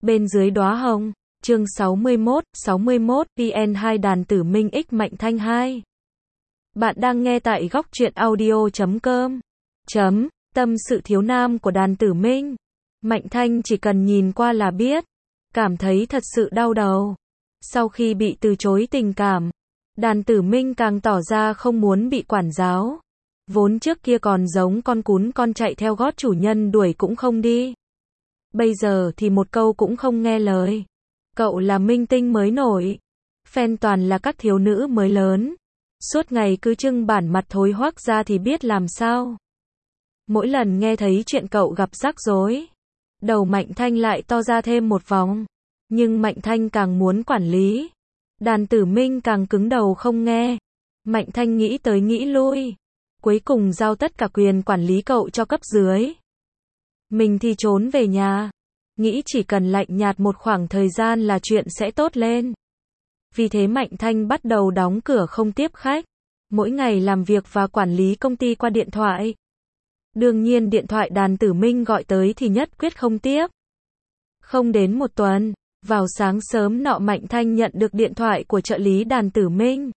Bên dưới đóa hồng, chương 61, VN2 đàn tử minh X Mạnh Thanh 2. Bạn đang nghe tại góc truyện audio.com. Tâm sự thiếu nam của đàn tử minh. Mạnh Thanh chỉ cần nhìn qua là biết, cảm thấy thật sự đau đầu. Sau khi bị từ chối tình cảm, đàn tử minh càng tỏ ra không muốn bị quản giáo. Vốn trước kia còn giống con cún con chạy theo gót chủ nhân đuổi cũng không đi. Bây giờ thì một câu cũng không nghe lời. Cậu là minh tinh mới nổi, fan toàn là các thiếu nữ mới lớn. Suốt ngày cứ trưng bản mặt thối hoắc ra thì biết làm sao. Mỗi lần nghe thấy chuyện cậu gặp rắc rối, đầu Mạnh Thanh lại to ra thêm một vòng. Nhưng Mạnh Thanh càng muốn quản lý, đàn tử minh càng cứng đầu không nghe. Mạnh Thanh nghĩ tới nghĩ lui, cuối cùng giao tất cả quyền quản lý cậu cho cấp dưới. Mình thì trốn về nhà, nghĩ chỉ cần lạnh nhạt một khoảng thời gian là chuyện sẽ tốt lên. Vì thế Mạnh Thanh bắt đầu đóng cửa không tiếp khách, mỗi ngày làm việc và quản lý công ty qua điện thoại. Đương nhiên điện thoại đàn tử minh gọi tới thì nhất quyết không tiếp. Không đến một tuần, vào sáng sớm nọ Mạnh Thanh nhận được điện thoại của trợ lý đàn tử minh.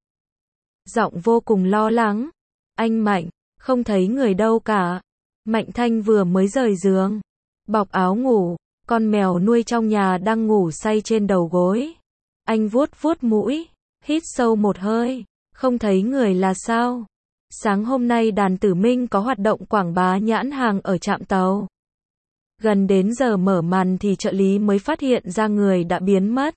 Giọng vô cùng lo lắng. Anh Mạnh, không thấy người đâu cả. Mạnh Thanh vừa mới rời giường, bọc áo ngủ, con mèo nuôi trong nhà đang ngủ say trên đầu gối. Anh vuốt vuốt mũi, hít sâu một hơi, không thấy người là sao? Sáng hôm nay đàn tử minh có hoạt động quảng bá nhãn hàng ở trạm tàu. Gần đến giờ mở màn thì trợ lý mới phát hiện ra người đã biến mất.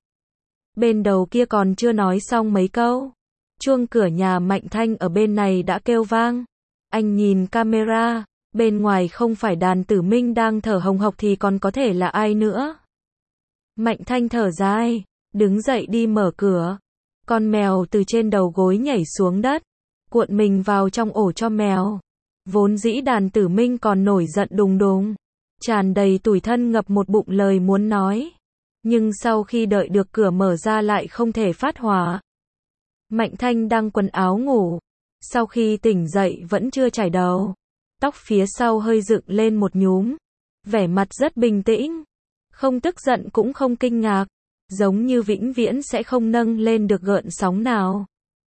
Bên đầu kia còn chưa nói xong mấy câu, chuông cửa nhà Mạnh Thanh ở bên này đã kêu vang. Anh nhìn camera, bên ngoài không phải đàn tử minh đang thở hồng hộc thì còn có thể là ai nữa. Mạnh Thanh thở dài, đứng dậy đi mở cửa. Con mèo từ trên đầu gối nhảy xuống đất, cuộn mình vào trong ổ cho mèo. Vốn dĩ đàn tử minh còn nổi giận đùng đùng, tràn đầy tủi thân ngập một bụng lời muốn nói. Nhưng sau khi đợi được cửa mở ra lại không thể phát hỏa. Mạnh Thanh đang quần áo ngủ, sau khi tỉnh dậy vẫn chưa chải đầu. Tóc phía sau hơi dựng lên một nhúm, vẻ mặt rất bình tĩnh, không tức giận cũng không kinh ngạc, giống như vĩnh viễn sẽ không nâng lên được gợn sóng nào.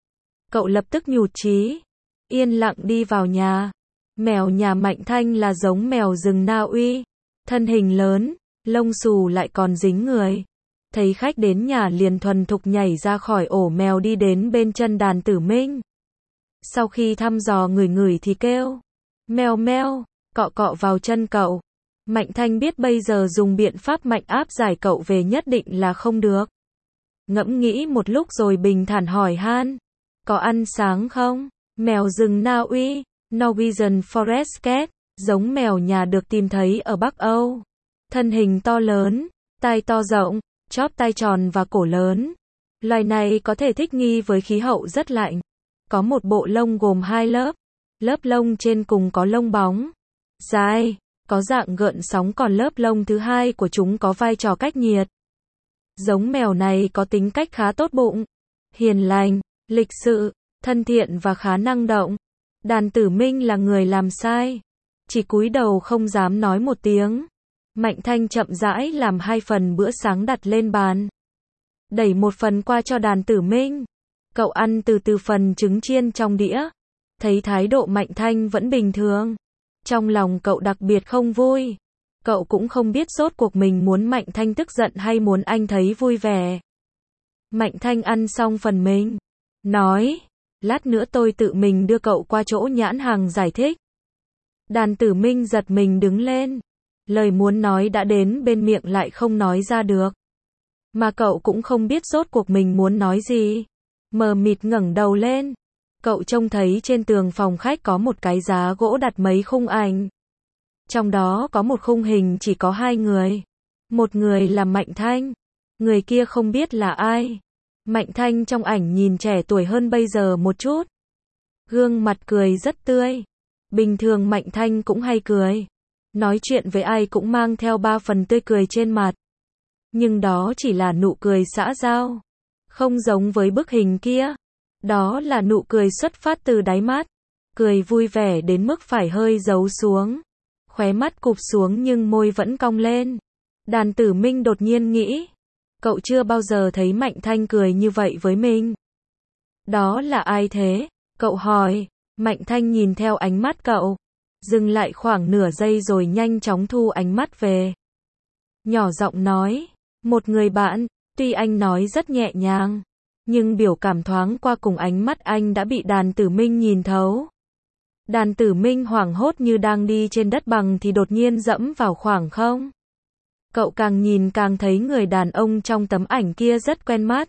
Cậu lập tức nhụt chí, yên lặng đi vào nhà. Mèo nhà Mạnh Thanh là giống mèo rừng Na Uy, thân hình lớn, lông xù lại còn dính người. Thấy khách đến nhà liền thuần thục nhảy ra khỏi ổ mèo đi đến bên chân đàn tử minh. Sau khi thăm dò ngửi thì kêu meo meo, cọ cọ vào chân cậu. Mạnh Thanh biết bây giờ dùng biện pháp mạnh áp giải cậu về nhất định là không được. Ngẫm nghĩ một lúc rồi bình thản hỏi han, có ăn sáng không? Mèo rừng Na Uy, Norwegian Forest Cat, giống mèo nhà được tìm thấy ở Bắc Âu. Thân hình to lớn, tai to rộng, chóp tai tròn và cổ lớn. Loài này có thể thích nghi với khí hậu rất lạnh. Có một bộ lông gồm hai lớp. Lớp lông trên cùng có lông bóng, dài, có dạng gợn sóng, còn lớp lông thứ hai của chúng có vai trò cách nhiệt. Giống mèo này có tính cách khá tốt bụng, hiền lành, lịch sự, thân thiện và khá năng động. Đàn tử minh là người làm sai, chỉ cúi đầu không dám nói một tiếng. Mạnh Thanh chậm rãi làm hai phần bữa sáng đặt lên bàn, đẩy một phần qua cho đàn tử minh. Cậu ăn từ từ phần trứng chiên trong đĩa. Thấy thái độ Mạnh Thanh vẫn bình thường, trong lòng cậu đặc biệt không vui. Cậu cũng không biết rốt cuộc mình muốn Mạnh Thanh tức giận hay muốn anh thấy vui vẻ. Mạnh Thanh ăn xong phần mình, nói, lát nữa tôi tự mình đưa cậu qua chỗ nhãn hàng giải thích. Đàn tử minh giật mình đứng lên, lời muốn nói đã đến bên miệng lại không nói ra được. Mà cậu cũng không biết rốt cuộc mình muốn nói gì, mờ mịt ngẩng đầu lên. Cậu trông thấy trên tường phòng khách có một cái giá gỗ đặt mấy khung ảnh. Trong đó có một khung hình chỉ có hai người. Một người là Mạnh Thanh, người kia không biết là ai. Mạnh Thanh trong ảnh nhìn trẻ tuổi hơn bây giờ một chút. Gương mặt cười rất tươi. Bình thường Mạnh Thanh cũng hay cười. Nói chuyện với ai cũng mang theo ba phần tươi cười trên mặt. Nhưng đó chỉ là nụ cười xã giao. Không giống với bức hình kia. Đó là nụ cười xuất phát từ đáy mắt, cười vui vẻ đến mức phải hơi giấu xuống, khóe mắt cụp xuống nhưng môi vẫn cong lên. Đàn Tử Minh đột nhiên nghĩ, cậu chưa bao giờ thấy Mạnh Thanh cười như vậy với mình. Đó là ai thế? Cậu hỏi. Mạnh Thanh nhìn theo ánh mắt cậu, dừng lại khoảng nửa giây rồi nhanh chóng thu ánh mắt về. Nhỏ giọng nói, một người bạn. Tuy anh nói rất nhẹ nhàng, nhưng biểu cảm thoáng qua cùng ánh mắt anh đã bị Đàn Tử Minh nhìn thấu. Đàn Tử Minh hoảng hốt như đang đi trên đất bằng thì đột nhiên dẫm vào khoảng không. Cậu càng nhìn càng thấy người đàn ông trong tấm ảnh kia rất quen mắt.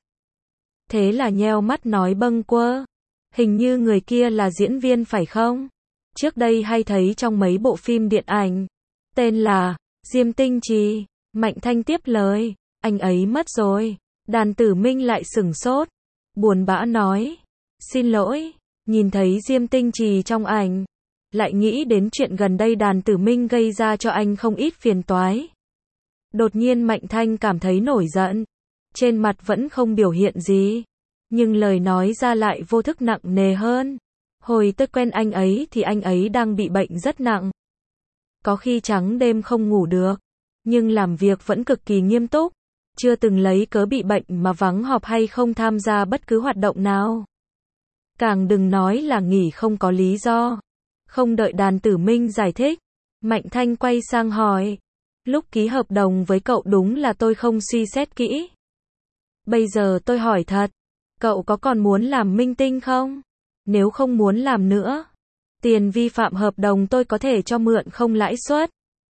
Thế là nheo mắt nói bâng quơ, hình như người kia là diễn viên phải không? Trước đây hay thấy trong mấy bộ phim điện ảnh. Tên là Diêm Tinh Trì. Mạnh Thanh tiếp lời, anh ấy mất rồi. Đàn Tử Minh lại sửng sốt, buồn bã nói, xin lỗi. Nhìn thấy Diêm Tinh Trì trong ảnh, lại nghĩ đến chuyện gần đây Đàn Tử Minh gây ra cho anh không ít phiền toái. Đột nhiên Mạnh Thanh cảm thấy nổi giận, trên mặt vẫn không biểu hiện gì, nhưng lời nói ra lại vô thức nặng nề hơn. Hồi tôi quen anh ấy thì anh ấy đang bị bệnh rất nặng. Có khi trắng đêm không ngủ được, nhưng làm việc vẫn cực kỳ nghiêm túc, chưa từng lấy cớ bị bệnh mà vắng họp hay không tham gia bất cứ hoạt động nào. Càng đừng nói là nghỉ không có lý do. Không đợi Đàn Tử Minh giải thích, Mạnh Thanh quay sang hỏi, lúc ký hợp đồng với cậu đúng là tôi không suy xét kỹ. Bây giờ tôi hỏi thật, cậu có còn muốn làm minh tinh không? Nếu không muốn làm nữa, tiền vi phạm hợp đồng tôi có thể cho mượn không lãi suất.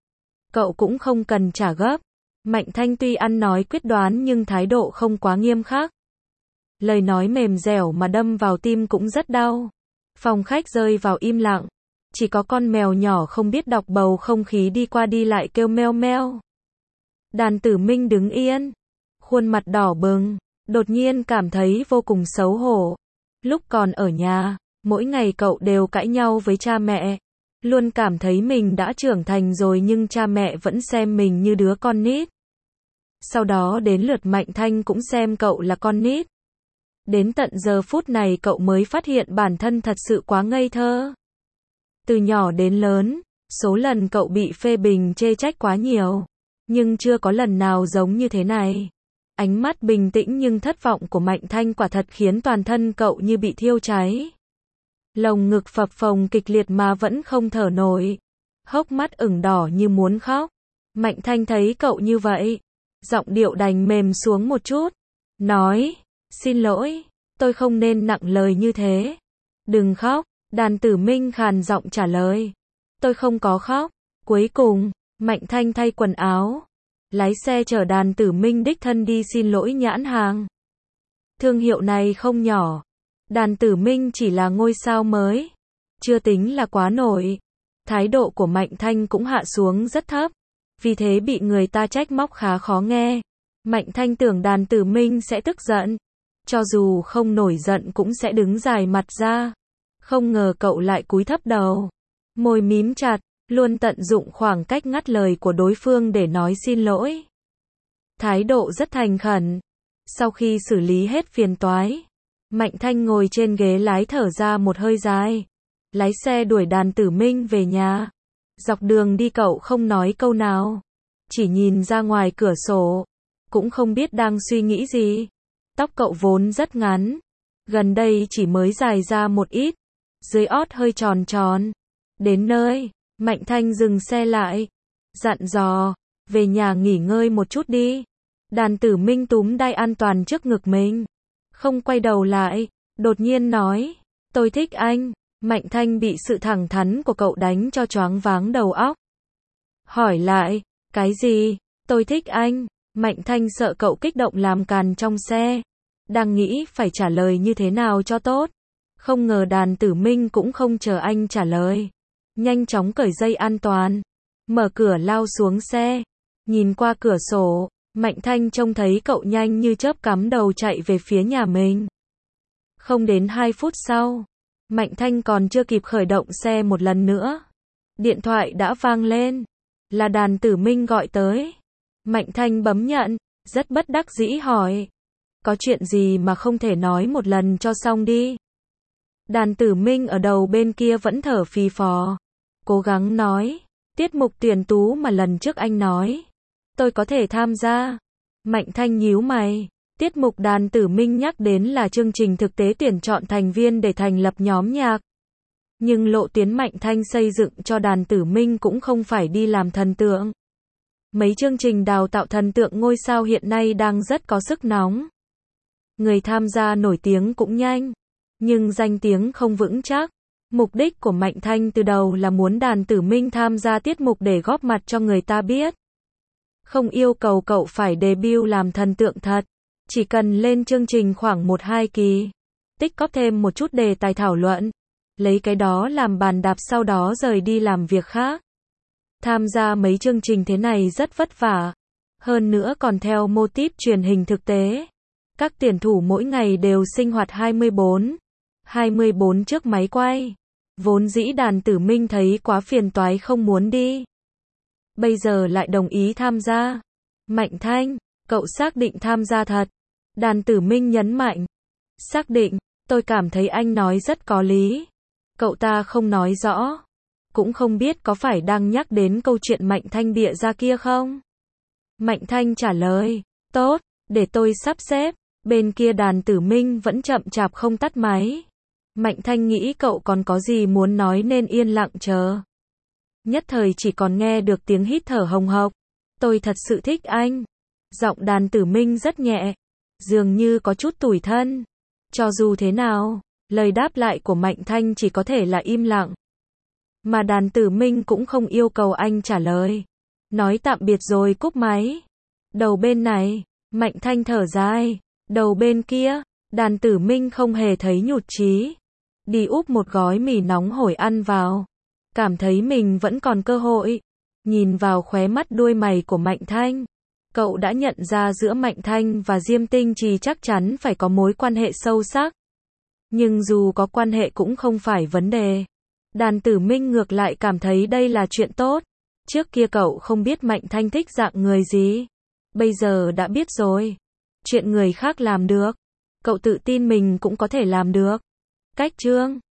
Cậu cũng không cần trả gấp. Mạnh Thanh tuy ăn nói quyết đoán nhưng thái độ không quá nghiêm khắc. Lời nói mềm dẻo mà đâm vào tim cũng rất đau. Phòng khách rơi vào im lặng. Chỉ có con mèo nhỏ không biết đọc bầu không khí đi qua đi lại kêu meo meo. Đàn Tử Minh đứng yên, khuôn mặt đỏ bừng, đột nhiên cảm thấy vô cùng xấu hổ. Lúc còn ở nhà, mỗi ngày cậu đều cãi nhau với cha mẹ. Luôn cảm thấy mình đã trưởng thành rồi nhưng cha mẹ vẫn xem mình như đứa con nít. Sau đó đến lượt Mạnh Thanh cũng xem cậu là con nít. Đến tận giờ phút này cậu mới phát hiện bản thân thật sự quá ngây thơ. Từ nhỏ đến lớn, số lần cậu bị phê bình chê trách quá nhiều, nhưng chưa có lần nào giống như thế này. Ánh mắt bình tĩnh nhưng thất vọng của Mạnh Thanh quả thật khiến toàn thân cậu như bị thiêu cháy. Lồng ngực phập phồng kịch liệt mà vẫn không thở nổi. Hốc mắt ửng đỏ như muốn khóc. Mạnh Thanh thấy cậu như vậy, giọng điệu đành mềm xuống một chút. Nói, xin lỗi, tôi không nên nặng lời như thế. Đừng khóc, Đàn Tử Minh khàn giọng trả lời. Tôi không có khóc. Cuối cùng, Mạnh Thanh thay quần áo, lái xe chở Đàn Tử Minh đích thân đi xin lỗi nhãn hàng. Thương hiệu này không nhỏ. Đàn Tử Minh chỉ là ngôi sao mới, chưa tính là quá nổi. Thái độ của Mạnh Thanh cũng hạ xuống rất thấp, vì thế bị người ta trách móc khá khó nghe. Mạnh Thanh tưởng Đàn Tử Minh sẽ tức giận, cho dù không nổi giận cũng sẽ đứng dài mặt ra. Không ngờ cậu lại cúi thấp đầu, môi mím chặt, luôn tận dụng khoảng cách ngắt lời của đối phương để nói xin lỗi. Thái độ rất thành khẩn. Sau khi xử lý hết phiền toái, Mạnh Thanh ngồi trên ghế lái thở ra một hơi dài, lái xe đuổi Đàn Tử Minh về nhà. Dọc đường đi cậu không nói câu nào, chỉ nhìn ra ngoài cửa sổ, cũng không biết đang suy nghĩ gì. Tóc cậu vốn rất ngắn, gần đây chỉ mới dài ra một ít, dưới ót hơi tròn tròn. Đến nơi, Mạnh Thanh dừng xe lại, dặn dò, về nhà nghỉ ngơi một chút đi. Đàn Tử Minh túm đai an toàn trước ngực mình, không quay đầu lại, đột nhiên nói, tôi thích anh. Mạnh Thanh bị sự thẳng thắn của cậu đánh cho choáng váng đầu óc. Hỏi lại, cái gì? Tôi thích anh. Mạnh Thanh sợ cậu kích động làm càn trong xe, đang nghĩ phải trả lời như thế nào cho tốt. Không ngờ Đàn Tử Minh cũng không chờ anh trả lời, nhanh chóng cởi dây an toàn, mở cửa lao xuống xe. Nhìn qua cửa sổ, Mạnh Thanh trông thấy cậu nhanh như chớp cắm đầu chạy về phía nhà mình. Không đến 2 phút sau, Mạnh Thanh còn chưa kịp khởi động xe một lần nữa, điện thoại đã vang lên, là Đàn Tử Minh gọi tới. Mạnh Thanh bấm nhận, rất bất đắc dĩ hỏi, có chuyện gì mà không thể nói một lần cho xong đi. Đàn Tử Minh ở đầu bên kia vẫn thở phì phò, cố gắng nói, tiết mục tuyển tú mà lần trước anh nói, tôi có thể tham gia. Mạnh Thanh nhíu mày. Tiết mục Đàn Tử Minh nhắc đến là chương trình thực tế tuyển chọn thành viên để thành lập nhóm nhạc. Nhưng lộ tuyến Mạnh Thanh xây dựng cho Đàn Tử Minh cũng không phải đi làm thần tượng. Mấy chương trình đào tạo thần tượng ngôi sao hiện nay đang rất có sức nóng. Người tham gia nổi tiếng cũng nhanh, nhưng danh tiếng không vững chắc. Mục đích của Mạnh Thanh từ đầu là muốn Đàn Tử Minh tham gia tiết mục để góp mặt cho người ta biết. Không yêu cầu cậu phải debut làm thần tượng thật, chỉ cần lên chương trình khoảng 1-2 kỳ, tích góp thêm một chút đề tài thảo luận, lấy cái đó làm bàn đạp sau đó rời đi làm việc khác. Tham gia mấy chương trình thế này rất vất vả, hơn nữa còn theo mô típ truyền hình thực tế. Các tuyển thủ mỗi ngày đều sinh hoạt 24 trước máy quay. Vốn dĩ Đàn Tử Minh thấy quá phiền toái không muốn đi. Bây giờ lại đồng ý tham gia. Mạnh Thanh, cậu xác định tham gia thật? Đàn Tử Minh nhấn mạnh. Xác định, tôi cảm thấy anh nói rất có lý. Cậu ta không nói rõ. Cũng không biết có phải đang nhắc đến câu chuyện Mạnh Thanh bịa ra kia không? Mạnh Thanh trả lời. Tốt, để tôi sắp xếp. Bên kia Đàn Tử Minh vẫn chậm chạp không tắt máy. Mạnh Thanh nghĩ cậu còn có gì muốn nói nên yên lặng chờ. Nhất thời chỉ còn nghe được tiếng hít thở hồng hộc. Tôi thật sự thích anh. Giọng Đàn Tử Minh rất nhẹ, dường như có chút tủi thân. Cho dù thế nào, lời đáp lại của Mạnh Thanh chỉ có thể là im lặng. Mà Đàn Tử Minh cũng không yêu cầu anh trả lời. Nói tạm biệt rồi cúp máy. Đầu bên này, Mạnh Thanh thở dài. Đầu bên kia, Đàn Tử Minh không hề thấy nhụt chí. Đi úp một gói mì nóng hổi ăn vào. Cảm thấy mình vẫn còn cơ hội. Nhìn vào khóe mắt đuôi mày của Mạnh Thanh. Cậu đã nhận ra giữa Mạnh Thanh và Diêm Tinh Trì chắc chắn phải có mối quan hệ sâu sắc. Nhưng dù có quan hệ cũng không phải vấn đề. Đàn Tử Minh ngược lại cảm thấy đây là chuyện tốt. Trước kia cậu không biết Mạnh Thanh thích dạng người gì. Bây giờ đã biết rồi. Chuyện người khác làm được, cậu tự tin mình cũng có thể làm được. Cách chương